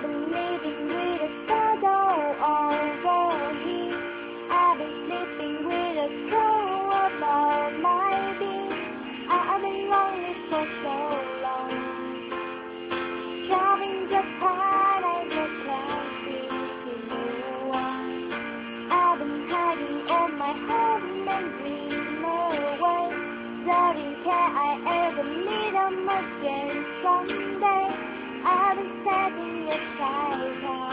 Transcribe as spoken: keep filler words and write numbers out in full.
I've been living with a shadow over me. I've been sleeping with a crow above my being. I've been lonely for so long. Traveling Japan, I just can't see you. I've been hiding on my home and dreaming away. Darling, can I ever meet them again someday? I've been setting aside now.